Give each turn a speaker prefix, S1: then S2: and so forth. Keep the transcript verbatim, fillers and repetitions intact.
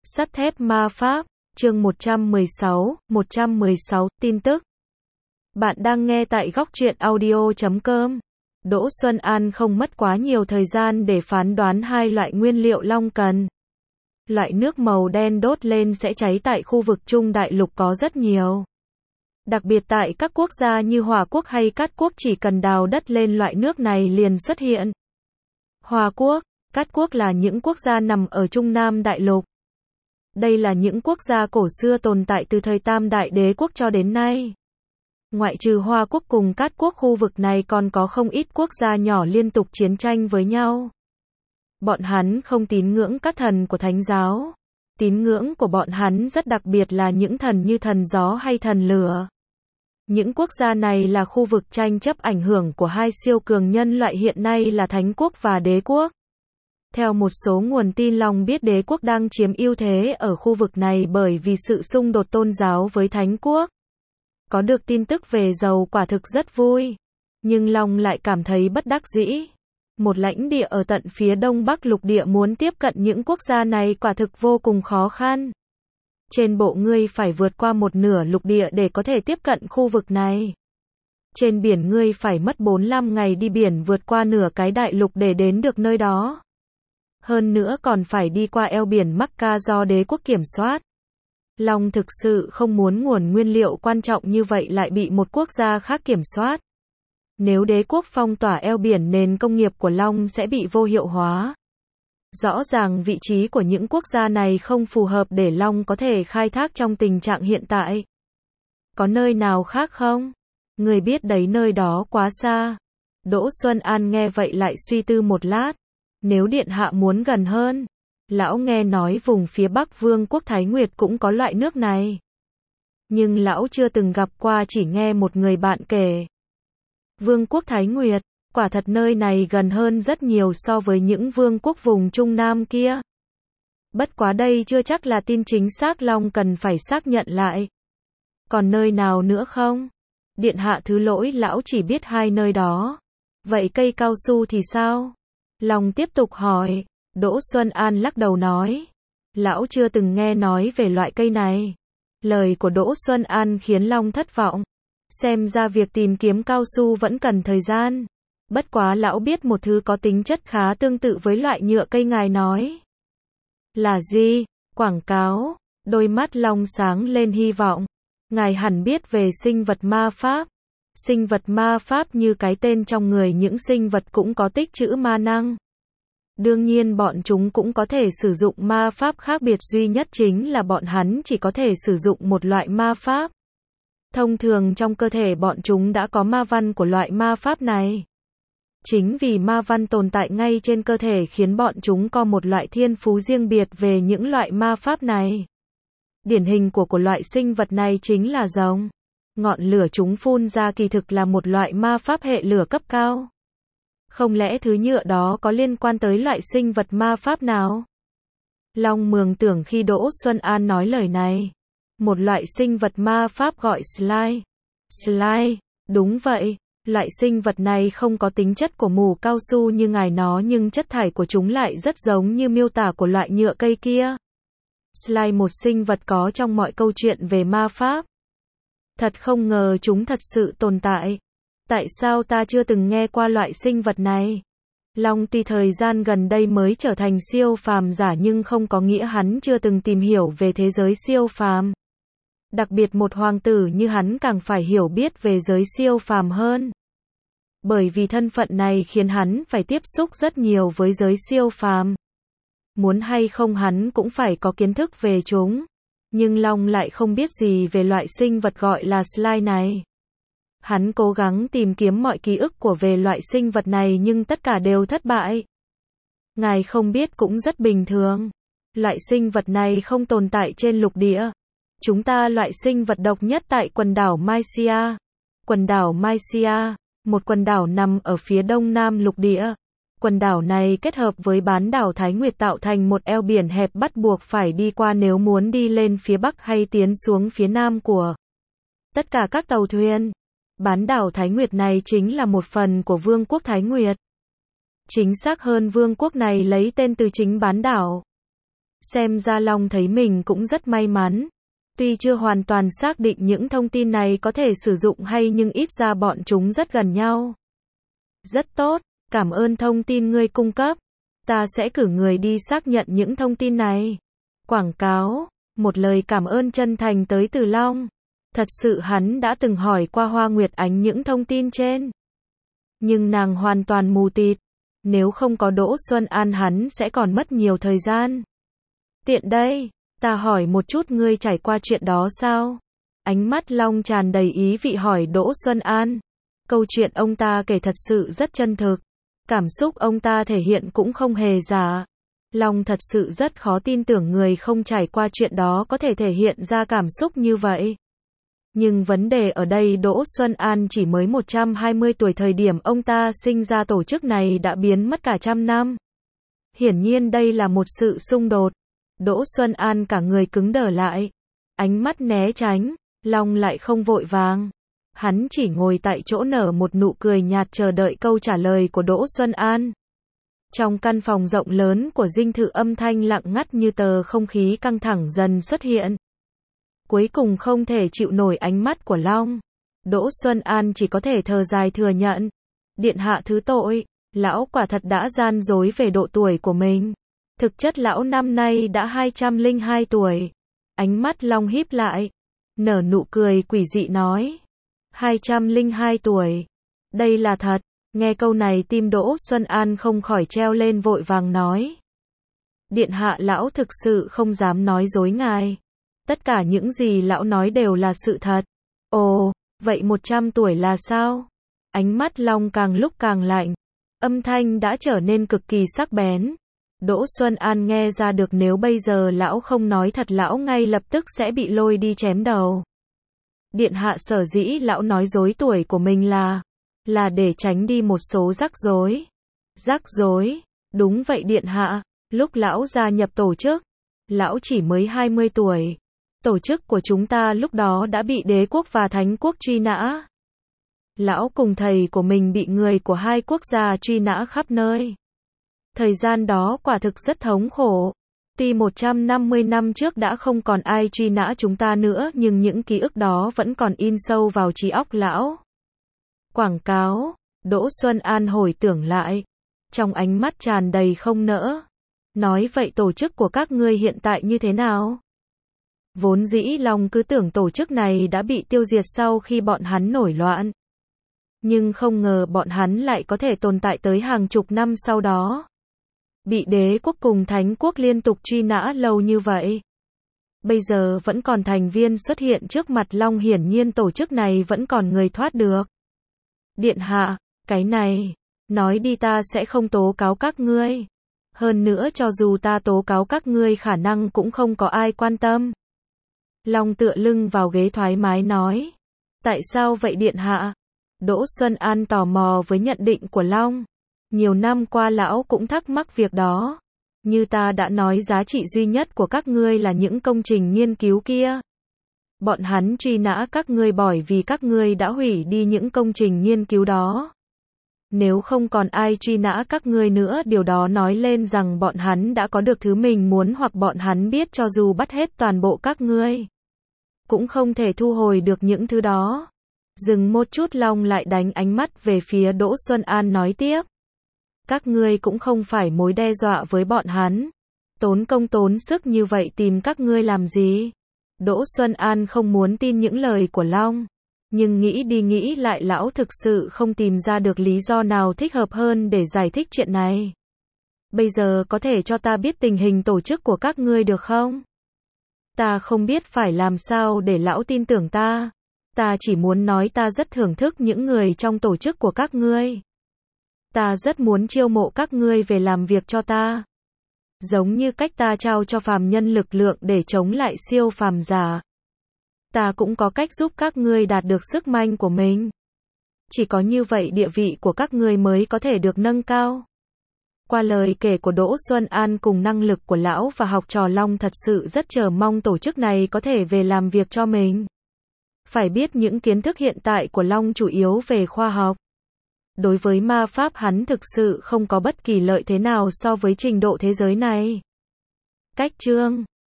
S1: Sắt thép ma pháp, chương một trăm mười sáu, một trăm mười sáu, tin tức. Bạn đang nghe tại góc truyện audio chấm com. Đỗ Xuân An không mất quá nhiều thời gian để phán đoán hai loại nguyên liệu Long cần. Loại nước màu đen đốt lên sẽ cháy tại khu vực Trung Đại Lục có rất nhiều. Đặc biệt tại các quốc gia như Hòa Quốc hay Cát Quốc chỉ cần đào đất lên loại nước này liền xuất hiện. Hòa Quốc, Cát Quốc là những quốc gia nằm ở Trung Nam Đại Lục. Đây là những quốc gia cổ xưa tồn tại từ thời Tam Đại Đế Quốc cho đến nay. Ngoại trừ Hoa Quốc cùng Cát Quốc, khu vực này còn có không ít quốc gia nhỏ liên tục chiến tranh với nhau. Bọn hắn không tín ngưỡng các thần của Thánh giáo. Tín ngưỡng của bọn hắn rất đặc biệt là những thần như thần gió hay thần lửa. Những quốc gia này là khu vực tranh chấp ảnh hưởng của hai siêu cường nhân loại hiện nay là Thánh Quốc và Đế Quốc. Theo một số nguồn tin, Long biết Đế Quốc đang chiếm ưu thế ở khu vực này bởi vì sự xung đột tôn giáo với Thánh Quốc. Có được tin tức về dầu quả thực rất vui. Nhưng Long lại cảm thấy bất đắc dĩ. Một lãnh địa ở tận phía đông bắc lục địa muốn tiếp cận những quốc gia này quả thực vô cùng khó khăn. Trên bộ ngươi phải vượt qua một nửa lục địa để có thể tiếp cận khu vực này. Trên biển ngươi phải mất bốn mươi lăm ngày đi biển vượt qua nửa cái đại lục để đến được nơi đó. Hơn nữa còn phải đi qua eo biển Mắc-ca do Đế Quốc kiểm soát. Long thực sự không muốn nguồn nguyên liệu quan trọng như vậy lại bị một quốc gia khác kiểm soát. Nếu Đế Quốc phong tỏa eo biển, nền công nghiệp của Long sẽ bị vô hiệu hóa. Rõ ràng vị trí của những quốc gia này không phù hợp để Long có thể khai thác trong tình trạng hiện tại. Có nơi nào khác không? Người biết đấy, nơi đó quá xa. Đỗ Xuân An nghe vậy lại suy tư một lát. Nếu điện hạ muốn gần hơn, lão nghe nói vùng phía Bắc Vương quốc Thái Nguyệt cũng có loại nước này. Nhưng lão chưa từng gặp qua, chỉ nghe một người bạn kể. Vương quốc Thái Nguyệt, quả thật nơi này gần hơn rất nhiều so với những vương quốc vùng Trung Nam kia. Bất quá đây chưa chắc là tin chính xác, Long cần phải xác nhận lại. Còn nơi nào nữa không? Điện hạ thứ lỗi, lão chỉ biết hai nơi đó. Vậy cây cao su thì sao? Long tiếp tục hỏi. Đỗ Xuân An lắc đầu nói. Lão chưa từng nghe nói về loại cây này. Lời của Đỗ Xuân An khiến Long thất vọng. Xem ra việc tìm kiếm cao su vẫn cần thời gian. Bất quá lão biết một thứ có tính chất khá tương tự với loại nhựa cây ngài nói. Là gì? Quảng cáo. Đôi mắt Long sáng lên hy vọng. Ngài hẳn biết về sinh vật ma pháp. Sinh vật ma pháp như cái tên trong người, những sinh vật cũng có tích trữ ma năng. Đương nhiên bọn chúng cũng có thể sử dụng ma pháp, khác biệt duy nhất chính là bọn hắn chỉ có thể sử dụng một loại ma pháp. Thông thường trong cơ thể bọn chúng đã có ma văn của loại ma pháp này. Chính vì ma văn tồn tại ngay trên cơ thể khiến bọn chúng có một loại thiên phú riêng biệt về những loại ma pháp này. Điển hình của của loại sinh vật này chính là rồng. Ngọn lửa chúng phun ra kỳ thực là một loại ma pháp hệ lửa cấp cao. Không lẽ thứ nhựa đó có liên quan tới loại sinh vật ma pháp nào? Long mường tưởng khi Đỗ Xuân An nói lời này. Một loại sinh vật ma pháp gọi slime. Slime, đúng vậy. Loại sinh vật này không có tính chất của mù cao su như ngài nó, nhưng chất thải của chúng lại rất giống như miêu tả của loại nhựa cây kia. Slime, một sinh vật có trong mọi câu chuyện về ma pháp. Thật không ngờ chúng thật sự tồn tại. Tại sao ta chưa từng nghe qua loại sinh vật này? Long tuy thời gian gần đây mới trở thành siêu phàm giả nhưng không có nghĩa hắn chưa từng tìm hiểu về thế giới siêu phàm. Đặc biệt một hoàng tử như hắn càng phải hiểu biết về giới siêu phàm hơn. Bởi vì thân phận này khiến hắn phải tiếp xúc rất nhiều với giới siêu phàm. Muốn hay không hắn cũng phải có kiến thức về chúng. Nhưng Long lại không biết gì về loại sinh vật gọi là slime này. Hắn cố gắng tìm kiếm mọi ký ức của về loại sinh vật này nhưng tất cả đều thất bại. Ngài không biết cũng rất bình thường. Loại sinh vật này không tồn tại trên lục địa. Chúng ta loại sinh vật độc nhất tại quần đảo Mysia. Quần đảo Mysia, một quần đảo nằm ở phía đông nam lục địa. Quần đảo này kết hợp với bán đảo Thái Nguyệt tạo thành một eo biển hẹp bắt buộc phải đi qua nếu muốn đi lên phía bắc hay tiến xuống phía nam của tất cả các tàu thuyền. Bán đảo Thái Nguyệt này chính là một phần của Vương quốc Thái Nguyệt. Chính xác hơn, vương quốc này lấy tên từ chính bán đảo. Xem ra Long thấy mình cũng rất may mắn. Tuy chưa hoàn toàn xác định những thông tin này có thể sử dụng hay nhưng ít ra bọn chúng rất gần nhau. Rất tốt, cảm ơn thông tin ngươi cung cấp. Ta sẽ cử người đi xác nhận những thông tin này. Quảng cáo, một lời cảm ơn chân thành tới từ Long. Thật sự hắn đã từng hỏi qua Hoa Nguyệt Ánh những thông tin trên. Nhưng nàng hoàn toàn mù tịt. Nếu không có Đỗ Xuân An hắn sẽ còn mất nhiều thời gian. Tiện đây, ta hỏi một chút ngươi trải qua chuyện đó sao? Ánh mắt Long tràn đầy ý vị hỏi Đỗ Xuân An. Câu chuyện ông ta kể thật sự rất chân thực. Cảm xúc ông ta thể hiện cũng không hề giả. Long thật sự rất khó tin tưởng người không trải qua chuyện đó có thể thể hiện ra cảm xúc như vậy. Nhưng vấn đề ở đây Đỗ Xuân An chỉ mới một trăm hai mươi tuổi, thời điểm ông ta sinh ra tổ chức này đã biến mất cả trăm năm. Hiển nhiên đây là một sự xung đột. Đỗ Xuân An cả người cứng đờ lại. Ánh mắt né tránh, Long lại không vội vàng. Hắn chỉ ngồi tại chỗ nở một nụ cười nhạt chờ đợi câu trả lời của Đỗ Xuân An. Trong căn phòng rộng lớn của dinh thự âm thanh lặng ngắt như tờ, không khí căng thẳng dần xuất hiện. Cuối cùng không thể chịu nổi ánh mắt của Long. Đỗ Xuân An chỉ có thể thở dài thừa nhận. Điện hạ thứ tội, lão quả thật đã gian dối về độ tuổi của mình. Thực chất lão năm nay đã hai trăm lẻ hai tuổi. Ánh mắt Long híp lại, nở nụ cười quỷ dị nói. hai trăm lẻ hai tuổi. Đây là thật. Nghe câu này tim Đỗ Xuân An không khỏi treo lên, vội vàng nói. Điện hạ, lão thực sự không dám nói dối ngài. Tất cả những gì lão nói đều là sự thật. Ồ, vậy một trăm tuổi là sao? Ánh mắt Long càng lúc càng lạnh. Âm thanh đã trở nên cực kỳ sắc bén. Đỗ Xuân An nghe ra được nếu bây giờ lão không nói thật lão ngay lập tức sẽ bị lôi đi chém đầu. Điện hạ, sở dĩ lão nói dối tuổi của mình là là để tránh đi một số rắc rối. Rắc rối? Đúng vậy điện hạ, lúc lão gia nhập tổ chức, lão chỉ mới hai mươi tuổi. Tổ chức của chúng ta lúc đó đã bị đế quốc và thánh quốc truy nã. Lão cùng thầy của mình bị người của hai quốc gia truy nã khắp nơi. Thời gian đó quả thực rất thống khổ. Tuy một trăm năm mươi năm trước đã không còn ai truy nã chúng ta nữa, nhưng những ký ức đó vẫn còn in sâu vào trí óc lão. Quảng cáo, Đỗ Xuân An hồi tưởng lại. Trong ánh mắt tràn đầy không nỡ. Nói vậy tổ chức của các ngươi hiện tại như thế nào? Vốn dĩ Long cứ tưởng tổ chức này đã bị tiêu diệt sau khi bọn hắn nổi loạn. Nhưng không ngờ bọn hắn lại có thể tồn tại tới hàng chục năm sau đó. Bị đế quốc cùng thánh quốc liên tục truy nã lâu như vậy. Bây giờ vẫn còn thành viên xuất hiện trước mặt Long, hiển nhiên tổ chức này vẫn còn người thoát được. Điện hạ, cái này, nói đi ta sẽ không tố cáo các ngươi. Hơn nữa cho dù ta tố cáo các ngươi khả năng cũng không có ai quan tâm. Long tựa lưng vào ghế thoải mái nói. Tại sao vậy điện hạ? Đỗ Xuân An tò mò với nhận định của Long. Nhiều năm qua lão cũng thắc mắc việc đó. Như ta đã nói, giá trị duy nhất của các ngươi là những công trình nghiên cứu kia. Bọn hắn truy nã các ngươi bởi vì các ngươi đã hủy đi những công trình nghiên cứu đó. Nếu không còn ai truy nã các ngươi nữa, điều đó nói lên rằng bọn hắn đã có được thứ mình muốn, hoặc bọn hắn biết cho dù bắt hết toàn bộ các ngươi, cũng không thể thu hồi được những thứ đó. Dừng một chút, Long lại đánh ánh mắt về phía Đỗ Xuân An nói tiếp. Các ngươi cũng không phải mối đe dọa với bọn hắn. Tốn công tốn sức như vậy tìm các ngươi làm gì? Đỗ Xuân An không muốn tin những lời của Long. Nhưng nghĩ đi nghĩ lại lão thực sự không tìm ra được lý do nào thích hợp hơn để giải thích chuyện này. Bây giờ có thể cho ta biết tình hình tổ chức của các ngươi được không? Ta không biết phải làm sao để lão tin tưởng ta. Ta chỉ muốn nói ta rất thưởng thức những người trong tổ chức của các ngươi. Ta rất muốn chiêu mộ các ngươi về làm việc cho ta. Giống như cách ta trao cho phàm nhân lực lượng để chống lại siêu phàm giả. Ta cũng có cách giúp các ngươi đạt được sức mạnh của mình. Chỉ có như vậy địa vị của các ngươi mới có thể được nâng cao. Qua lời kể của Đỗ Xuân An cùng năng lực của lão và học trò, Long thật sự rất chờ mong tổ chức này có thể về làm việc cho mình. Phải biết những kiến thức hiện tại của Long chủ yếu về khoa học. Đối với ma pháp hắn thực sự không có bất kỳ lợi thế nào so với trình độ thế giới này. Cách chương